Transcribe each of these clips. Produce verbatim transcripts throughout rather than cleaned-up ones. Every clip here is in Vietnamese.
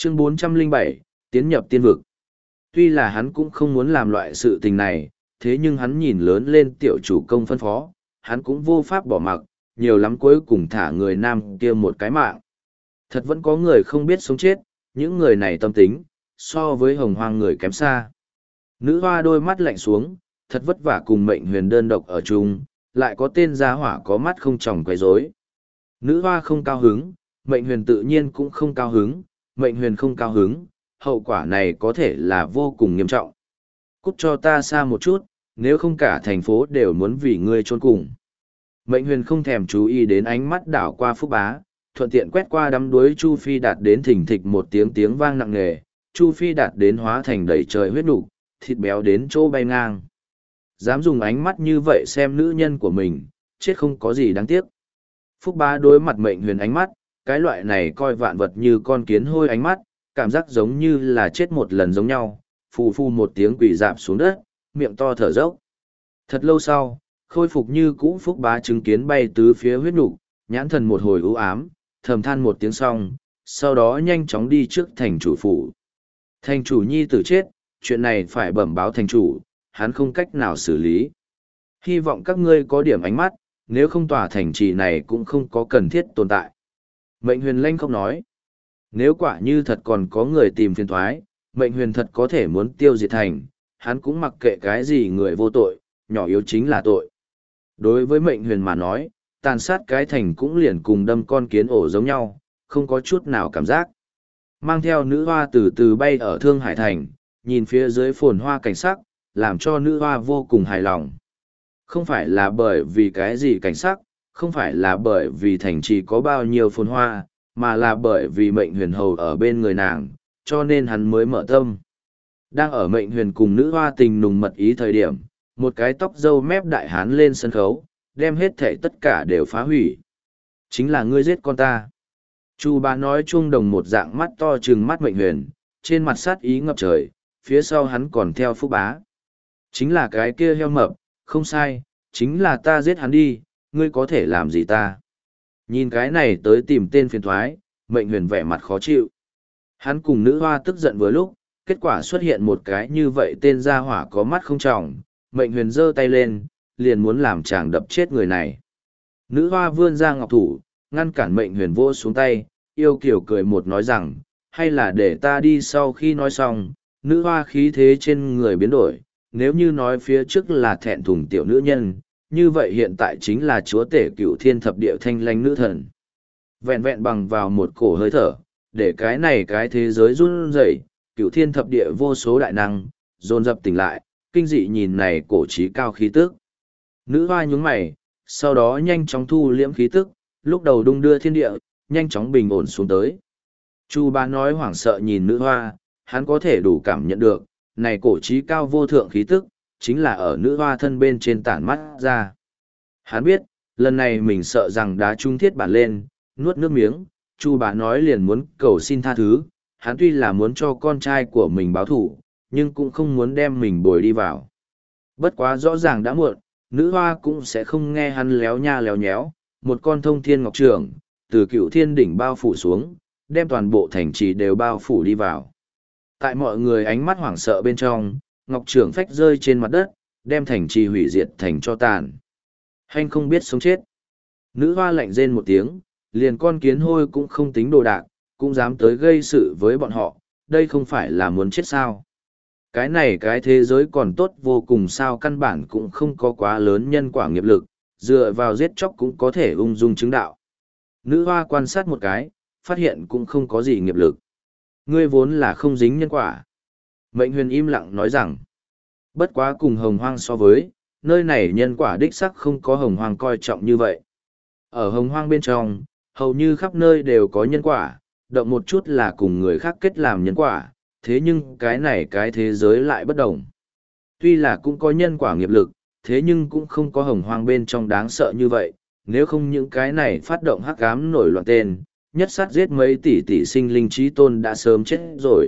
Chương bốn trăm lẻ bảy, tiến nhập tiên vực. Tuy là hắn cũng không muốn làm loại sự tình này, thế nhưng hắn nhìn lớn lên tiểu chủ công phân phó, hắn cũng vô pháp bỏ mặc, nhiều lắm cuối cùng thả người nam kia một cái mạng. Thật vẫn có người không biết sống chết, những người này tâm tính, so với hồng hoang người kém xa. Nữ hoa đôi mắt lạnh xuống, thật vất vả cùng mệnh huyền đơn độc ở chung, lại có tên gia hỏa có mắt không tròng quấy rối. Nữ hoa không cao hứng, mệnh huyền tự nhiên cũng không cao hứng, mệnh huyền không cao hứng, hậu quả này có thể là vô cùng nghiêm trọng. Cút cho ta xa một chút, nếu không cả thành phố đều muốn vì ngươi chôn cùng. Mệnh huyền không thèm chú ý đến ánh mắt đảo qua Phúc Bá, thuận tiện quét qua đám đuối Chu Phi đạt đến thình thịch một tiếng tiếng vang nặng nề, Chu Phi đạt đến hóa thành đầy trời huyết nục, thịt béo đến chỗ bay ngang. Dám dùng ánh mắt như vậy xem nữ nhân của mình, chết không có gì đáng tiếc. Phúc Bá đối mặt mệnh huyền ánh mắt, cái loại này coi vạn vật như con kiến hôi ánh mắt, cảm giác giống như là chết một lần giống nhau, phù phù một tiếng quỷ dạp xuống đất, miệng to thở dốc. Thật lâu sau, khôi phục như cũ Phúc Bá chứng kiến bay tứ phía huyết nục, nhãn thần một hồi u ám, thầm than một tiếng xong, sau đó nhanh chóng đi trước thành chủ phủ. Thành chủ nhi tử chết, chuyện này phải bẩm báo thành chủ, hắn không cách nào xử lý. Hy vọng các ngươi có điểm ánh mắt, nếu không tòa thành trì này cũng không có cần thiết tồn tại. Mệnh huyền lanh không nói. Nếu quả như thật còn có người tìm phiền thoái, mệnh huyền thật có thể muốn tiêu diệt thành, hắn cũng mặc kệ cái gì người vô tội, nhỏ yếu chính là tội. Đối với mệnh huyền mà nói, tàn sát cái thành cũng liền cùng đâm con kiến ổ giống nhau, không có chút nào cảm giác. Mang theo nữ hoa từ từ bay ở Thương Hải Thành, nhìn phía dưới phồn hoa cảnh sắc, làm cho nữ hoa vô cùng hài lòng. Không phải là bởi vì cái gì cảnh sắc, không phải là bởi vì thành trì có bao nhiêu phồn hoa, mà là bởi vì mệnh huyền hầu ở bên người nàng, cho nên hắn mới mở tâm. Đang ở mệnh huyền cùng nữ hoa tình nùng mật ý thời điểm, một cái tóc râu mép đại hán lên sân khấu, đem hết thể tất cả đều phá hủy. Chính là ngươi giết con ta. Chu Bá nói chuông đồng một dạng mắt to trừng mắt mệnh huyền, trên mặt sát ý ngập trời, phía sau hắn còn theo Phúc Bá. Chính là cái kia heo mập, không sai, chính là ta giết hắn đi, ngươi có thể làm gì ta. Nhìn cái này tới tìm tên phiền thoái, mệnh huyền vẻ mặt khó chịu. Hắn cùng nữ hoa tức giận vừa lúc, kết quả xuất hiện một cái như vậy tên gia hỏa có mắt không tròng, mệnh huyền giơ tay lên, liền muốn làm chàng đập chết người này. Nữ hoa vươn ra ngọc thủ, ngăn cản mệnh huyền vô xuống tay, yêu kiểu cười một nói rằng, hay là để ta đi. Sau khi nói xong, nữ hoa khí thế trên người biến đổi, nếu như nói phía trước là thẹn thùng tiểu nữ nhân, như vậy hiện tại chính là chúa tể cựu thiên thập địa thanh lanh nữ thần. Vẹn vẹn bằng vào một cổ hơi thở, để cái này cái thế giới run rẩy, cựu thiên thập địa vô số đại năng, dồn dập tỉnh lại, kinh dị nhìn này cổ trí cao khí tức. Nữ hoa nhún mày, sau đó nhanh chóng thu liễm khí tức, lúc đầu đung đưa thiên địa, nhanh chóng bình ổn xuống tới. Chu Bá nói hoảng sợ nhìn nữ hoa, hắn có thể đủ cảm nhận được, này cổ trí cao vô thượng khí tức, chính là ở nữ hoa thân bên trên tản mắt ra. Hắn biết, lần này mình sợ rằng đá trung thiết bản lên, nuốt nước miếng, Chu Bá nói liền muốn cầu xin tha thứ, hắn tuy là muốn cho con trai của mình báo thủ, nhưng cũng không muốn đem mình bồi đi vào. Bất quá rõ ràng đã muộn, nữ hoa cũng sẽ không nghe hắn léo nha léo nhéo, một con thông thiên ngọc trường, từ cựu thiên đỉnh bao phủ xuống, đem toàn bộ thành trì đều bao phủ đi vào. Tại mọi người ánh mắt hoảng sợ bên trong, ngọc trường phách rơi trên mặt đất, đem thành trì hủy diệt thành cho tàn. Hành không biết sống chết. Nữ hoa lạnh rên một tiếng, liền con kiến hôi cũng không tính đồ đạc, cũng dám tới gây sự với bọn họ, đây không phải là muốn chết sao. Cái này cái thế giới còn tốt vô cùng sao, căn bản cũng không có quá lớn nhân quả nghiệp lực, dựa vào giết chóc cũng có thể ung dung chứng đạo. Nữ hoa quan sát một cái, phát hiện cũng không có gì nghiệp lực. Ngươi vốn là không dính nhân quả. Mệnh huyền im lặng nói rằng, bất quá cùng hồng hoang so với, nơi này nhân quả đích sắc không có hồng hoang coi trọng như vậy. Ở hồng hoang bên trong, hầu như khắp nơi đều có nhân quả, động một chút là cùng người khác kết làm nhân quả, thế nhưng cái này cái thế giới lại bất đồng. Tuy là cũng có nhân quả nghiệp lực, thế nhưng cũng không có hồng hoang bên trong đáng sợ như vậy, nếu không những cái này phát động hắc ám nổi loạn tên, nhất sát giết mấy tỷ tỷ sinh linh trí tôn đã sớm chết rồi.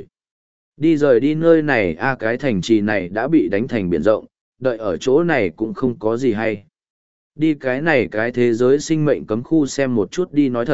Đi rời đi nơi này a cái thành trì này đã bị đánh thành biển rộng, đợi ở chỗ này cũng không có gì hay. Đi cái này cái thế giới sinh mệnh cấm khu xem một chút đi, nói thật,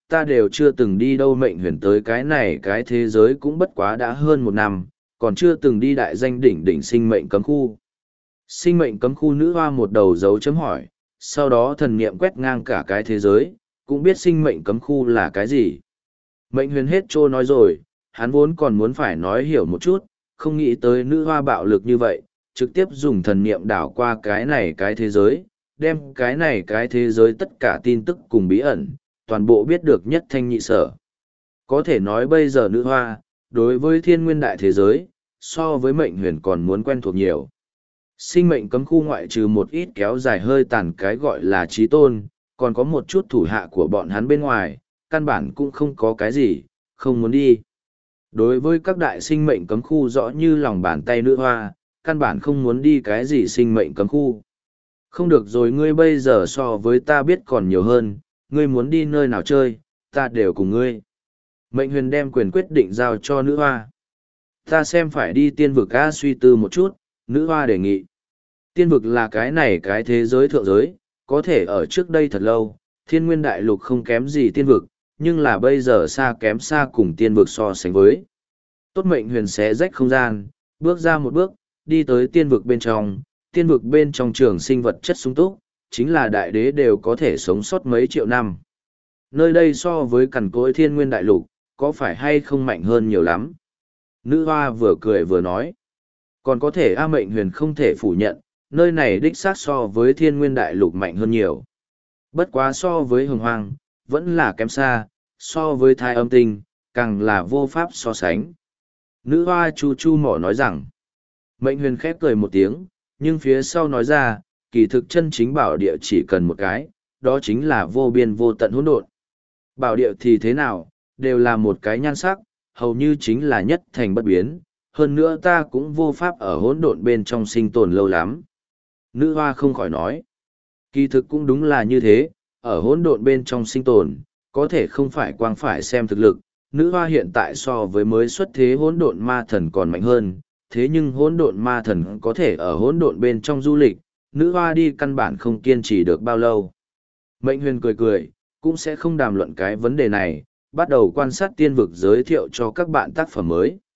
ta đều chưa từng đi đâu. Mệnh huyền tới cái này cái thế giới cũng bất quá đã hơn một năm, còn chưa từng đi đại danh đỉnh đỉnh sinh mệnh cấm khu. Sinh mệnh cấm khu nữ hoa một đầu dấu chấm hỏi, sau đó thần niệm quét ngang cả cái thế giới, cũng biết sinh mệnh cấm khu là cái gì. Mệnh huyền hết trô nói rồi, hắn vốn còn muốn phải nói hiểu một chút, không nghĩ tới nữ hoa bạo lực như vậy, trực tiếp dùng thần niệm đảo qua cái này cái thế giới, đem cái này cái thế giới tất cả tin tức cùng bí ẩn, toàn bộ biết được nhất thanh nhị sở. Có thể nói bây giờ nữ hoa, đối với thiên nguyên đại thế giới, so với mệnh huyền còn muốn quen thuộc nhiều. Sinh mệnh cấm khu ngoại trừ một ít kéo dài hơi tàn cái gọi là trí tôn, còn có một chút thủ hạ của bọn hắn bên ngoài, căn bản cũng không có cái gì, không muốn đi. Đối với các đại sinh mệnh cấm khu rõ như lòng bàn tay nữ hoa, căn bản không muốn đi cái gì sinh mệnh cấm khu. Không được rồi, ngươi bây giờ so với ta biết còn nhiều hơn, ngươi muốn đi nơi nào chơi, ta đều cùng ngươi. Mệnh huyền đem quyền quyết định giao cho nữ hoa. Ta xem phải đi tiên vực A, suy tư một chút, nữ hoa đề nghị. Tiên vực là cái này cái thế giới thượng giới, có thể ở trước đây thật lâu, thiên nguyên đại lục không kém gì tiên vực, nhưng là bây giờ xa kém xa cùng tiên vực so sánh với. Tốt, mệnh huyền xé rách không gian, bước ra một bước, đi tới tiên vực bên trong. Tiên vực bên trong trường sinh vật chất sung túc, chính là đại đế đều có thể sống sót mấy triệu năm. Nơi đây so với cằn cỗi thiên nguyên đại lục, có phải hay không mạnh hơn nhiều lắm? Nữ hoa vừa cười vừa nói. Còn có thể A, mệnh huyền không thể phủ nhận, nơi này đích xác so với thiên nguyên đại lục mạnh hơn nhiều. Bất quá so với hồng hoang, vẫn là kém xa, so với thai âm tinh, càng là vô pháp so sánh. Nữ hoa chu chu mỏ nói rằng, mệnh huyền khép cười một tiếng, nhưng phía sau nói ra, kỳ thực chân chính bảo địa chỉ cần một cái, đó chính là vô biên vô tận hỗn độn. Bảo địa thì thế nào, đều là một cái nhan sắc, hầu như chính là nhất thành bất biến, hơn nữa ta cũng vô pháp ở hỗn độn bên trong sinh tồn lâu lắm. Nữ hoa không khỏi nói, kỳ thực cũng đúng là như thế, ở hỗn độn bên trong sinh tồn, có thể không phải quang phải xem thực lực, nữ hoa hiện tại so với mới xuất thế hỗn độn ma thần còn mạnh hơn, thế nhưng hỗn độn ma thần có thể ở hỗn độn bên trong du lịch, nữ hoa đi căn bản không kiên trì được bao lâu. Mệnh huyền cười cười, cũng sẽ không đàm luận cái vấn đề này, bắt đầu quan sát tiên vực giới thiệu cho các bạn tác phẩm mới.